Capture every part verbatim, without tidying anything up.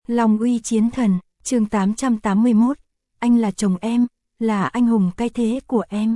Long uy chiến thần, chương tám trăm tám mươi mốt, anh là chồng em, là anh hùng cái thế của em.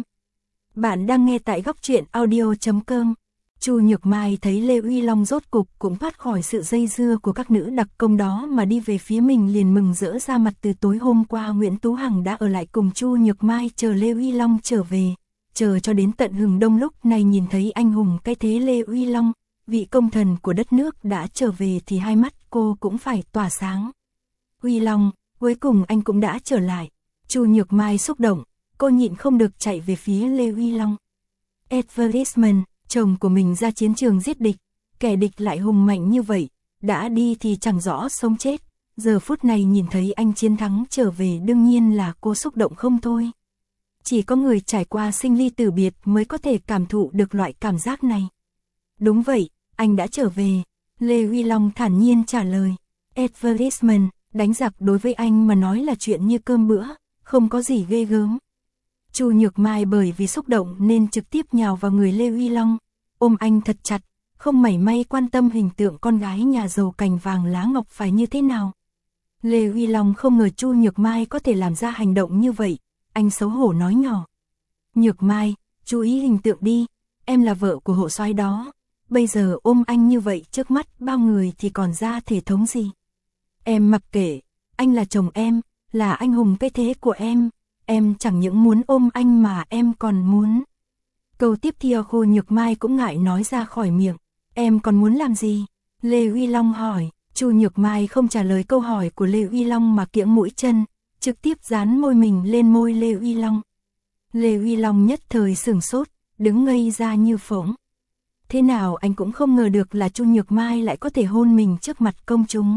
Bạn đang nghe tại góc truyện audio chấm com. Chu Nhược Mai thấy Lê Uy Long rốt cục cũng thoát khỏi sự dây dưa của các nữ đặc công đó mà đi về phía mình, liền mừng rỡ ra mặt. Từ tối hôm qua Nguyễn Tú Hằng đã ở lại cùng Chu Nhược Mai chờ Lê Uy Long trở về, chờ cho đến tận hừng đông. Lúc này nhìn thấy anh hùng cái thế Lê Uy Long, vị công thần của đất nước đã trở về thì hai mắt cô cũng phải tỏa sáng. Uy Long, cuối cùng anh cũng đã trở lại. Chu Nhược Mai xúc động, cô nhịn không được chạy về phía Lê Uy Long. Advertisement, chồng của mình ra chiến trường giết địch, kẻ địch lại hùng mạnh như vậy, đã đi thì chẳng rõ sống chết. Giờ phút này nhìn thấy anh chiến thắng trở về, đương nhiên là cô xúc động không thôi. Chỉ có người trải qua sinh ly tử biệt mới có thể cảm thụ được loại cảm giác này. Đúng vậy, anh đã trở về, Lê Uy Long thản nhiên trả lời. Advertisement, đánh giặc đối với anh mà nói là chuyện như cơm bữa, không có gì ghê gớm. Chu Nhược Mai bởi vì xúc động nên trực tiếp nhào vào người Lê Uy Long, ôm anh thật chặt, không mảy may quan tâm hình tượng con gái nhà giàu cành vàng lá ngọc phải như thế nào. Lê Uy Long không ngờ Chu Nhược Mai có thể làm ra hành động như vậy, anh xấu hổ nói nhỏ. Nhược Mai, chú ý hình tượng đi, em là vợ của hộ soái đó, bây giờ ôm anh như vậy trước mắt bao người thì còn ra thể thống gì. Em mặc kệ, anh là chồng em, là anh hùng cái thế của em, em chẳng những muốn ôm anh mà em còn muốn. Câu tiếp theo Chu Nhược Mai cũng ngại nói ra khỏi miệng, em còn muốn làm gì? Lê Uy Long hỏi. Chu Nhược Mai không trả lời câu hỏi của Lê Uy Long mà kiễng mũi chân, trực tiếp dán môi mình lên môi Lê Uy Long. Lê Uy Long nhất thời sửng sốt, đứng ngây ra như phỗng. Thế nào anh cũng không ngờ được là Chu Nhược Mai lại có thể hôn mình trước mặt công chúng.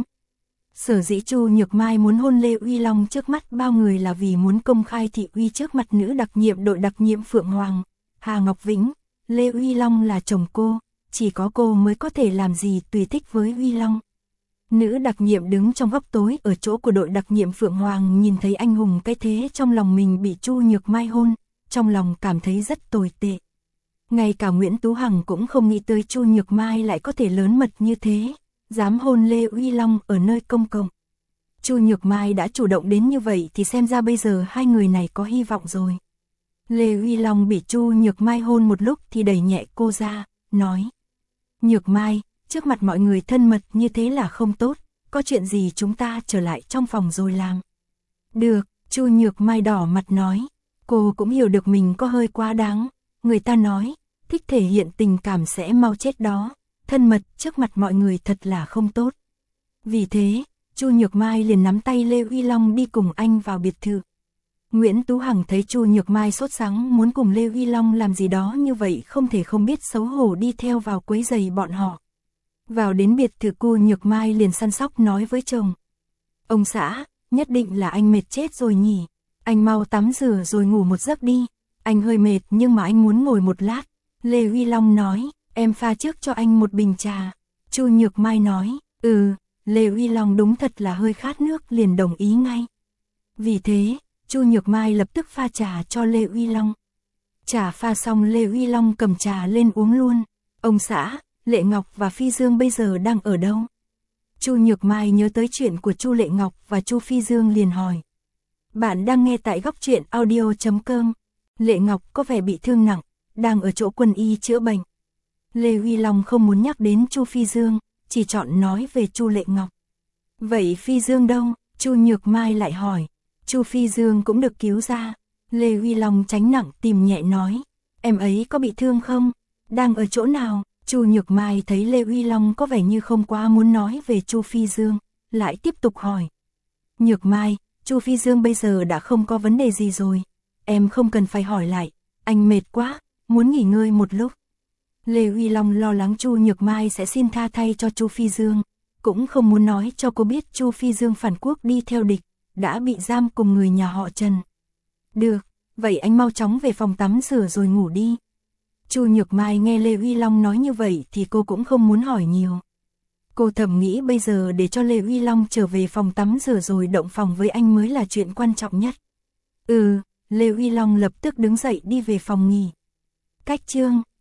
Sở dĩ Chu Nhược Mai muốn hôn Lê Uy Long trước mắt bao người là vì muốn công khai thị uy trước mặt nữ đặc nhiệm đội đặc nhiệm Phượng Hoàng, Hà Ngọc Vĩnh. Lê Uy Long là chồng cô, chỉ có cô mới có thể làm gì tùy thích với Uy Long. Nữ đặc nhiệm đứng trong góc tối ở chỗ của đội đặc nhiệm Phượng Hoàng nhìn thấy anh hùng cái thế trong lòng mình bị Chu Nhược Mai hôn, trong lòng cảm thấy rất tồi tệ. Ngay cả Nguyễn Tú Hằng cũng không nghĩ tới Chu Nhược Mai lại có thể lớn mật như thế, dám hôn Lê Uy Long ở nơi công cộng. Chu Nhược Mai đã chủ động đến như vậy thì xem ra bây giờ hai người này có hy vọng rồi. Lê Uy Long bị Chu Nhược Mai hôn một lúc thì đẩy nhẹ cô ra, nói: Nhược Mai, trước mặt mọi người thân mật như thế là không tốt, có chuyện gì chúng ta trở lại trong phòng rồi làm. Được, Chu Nhược Mai đỏ mặt nói, cô cũng hiểu được mình có hơi quá đáng, người ta nói, thích thể hiện tình cảm sẽ mau chết đó, thân mật trước mặt mọi người thật là không tốt. Vì thế, Chu Nhược Mai liền nắm tay Lê Uy Long đi cùng anh vào biệt thự. Nguyễn Tú Hằng thấy Chu Nhược Mai sốt sắng muốn cùng Lê Uy Long làm gì đó như vậy không thể không biết xấu hổ đi theo vào quấy rầy bọn họ. Vào đến biệt thự Chu Nhược Mai liền săn sóc nói với chồng. Ông xã, nhất định là anh mệt chết rồi nhỉ, anh mau tắm rửa rồi ngủ một giấc đi, anh hơi mệt nhưng mà anh muốn ngồi một lát. Lê Uy Long nói, em pha trước cho anh một bình trà. Chu Nhược Mai nói, ừ, Lê Uy Long đúng thật là hơi khát nước liền đồng ý ngay. Vì thế, Chu Nhược Mai lập tức pha trà cho Lê Uy Long. Trà pha xong Lê Uy Long cầm trà lên uống luôn. Ông xã, Lệ Ngọc và Phi Dương bây giờ đang ở đâu? Chu Nhược Mai nhớ tới chuyện của Chu Lệ Ngọc và Chu Phi Dương liền hỏi. Bạn đang nghe tại góc truyện audio chấm com. Lệ Ngọc có vẻ bị thương nặng, đang ở chỗ quân y chữa bệnh. Lê Uy Long không muốn nhắc đến Chu Phi Dương, chỉ chọn nói về Chu Lệ Ngọc. Vậy Phi Dương đâu? Chu Nhược Mai lại hỏi. Chu Phi Dương cũng được cứu ra. Lê Uy Long tránh nặng tìm nhẹ nói. Em ấy có bị thương không? Đang ở chỗ nào? Chu Nhược Mai thấy Lê Uy Long có vẻ như không quá muốn nói về Chu Phi Dương, lại tiếp tục hỏi. Nhược Mai, Chu Phi Dương bây giờ đã không có vấn đề gì rồi. Em không cần phải hỏi lại, anh mệt quá, muốn nghỉ ngơi một lúc. Lê Uy Long lo lắng Chu Nhược Mai sẽ xin tha thay cho Chu Phi Dương, cũng không muốn nói cho cô biết Chu Phi Dương phản quốc đi theo địch, đã bị giam cùng người nhà họ Trần. Được, vậy anh mau chóng về phòng tắm rửa rồi ngủ đi. Chu Nhược Mai nghe Lê Uy Long nói như vậy thì cô cũng không muốn hỏi nhiều. Cô thầm nghĩ bây giờ để cho Lê Uy Long trở về phòng tắm rửa rồi động phòng với anh mới là chuyện quan trọng nhất. Ừ, Lê Uy Long lập tức đứng dậy đi về phòng nghỉ. Cách chương